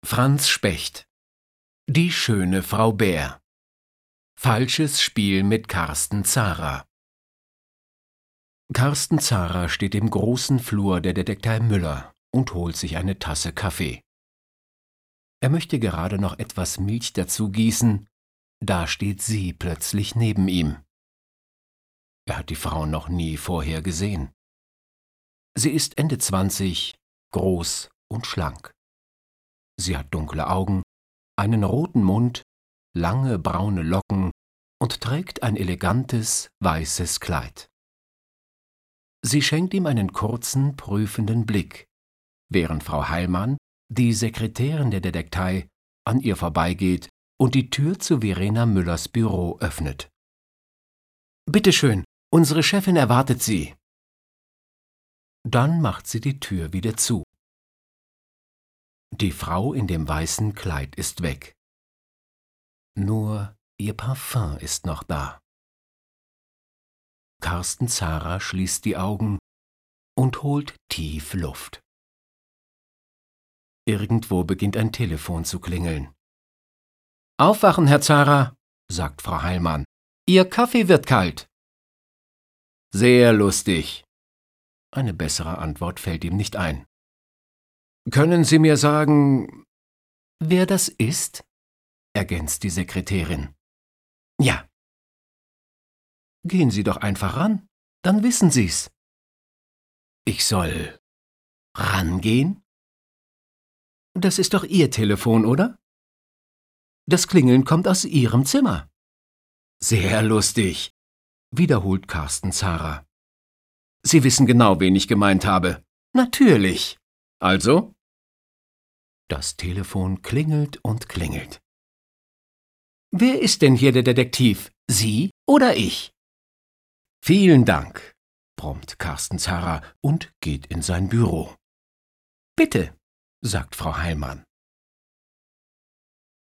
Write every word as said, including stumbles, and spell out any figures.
Franz Specht. Die schöne Frau Bär. Falsches Spiel mit Carsten Zara. Carsten Zara steht im großen Flur der Detektei Müller und holt sich eine Tasse Kaffee. Er möchte gerade noch etwas Milch dazu gießen, da steht sie plötzlich neben ihm. Er hat die Frau noch nie vorher gesehen. Sie ist Ende zwanzig, groß und schlank. Sie hat dunkle Augen, einen roten Mund, lange braune Locken und trägt ein elegantes, weißes Kleid. Sie schenkt ihm einen kurzen, prüfenden Blick, während Frau Heilmann, die Sekretärin der Detektei, an ihr vorbeigeht und die Tür zu Verena Müllers Büro öffnet. »Bitte schön, unsere Chefin erwartet Sie.« Dann macht sie die Tür wieder zu. Die Frau in dem weißen Kleid ist weg. Nur ihr Parfum ist noch da. Carsten Zara schließt die Augen und holt tief Luft. Irgendwo beginnt ein Telefon zu klingeln. »Aufwachen, Herr Zara«, sagt Frau Heilmann. »Ihr Kaffee wird kalt.« »Sehr lustig.« Eine bessere Antwort fällt ihm nicht ein. »Können Sie mir sagen, wer das ist?« ergänzt die Sekretärin. »Ja.« »Gehen Sie doch einfach ran, dann wissen Sie's.« »Ich soll rangehen?« »Das ist doch Ihr Telefon, oder? Das Klingeln kommt aus Ihrem Zimmer.« »Sehr lustig«, wiederholt Carsten Zara. »Sie wissen genau, wen ich gemeint habe.« »Natürlich. Also?« Das Telefon klingelt und klingelt. »Wer ist denn hier der Detektiv? Sie oder ich?« »Vielen Dank«, brummt Carsten Zara und geht in sein Büro. »Bitte«, sagt Frau Heilmann.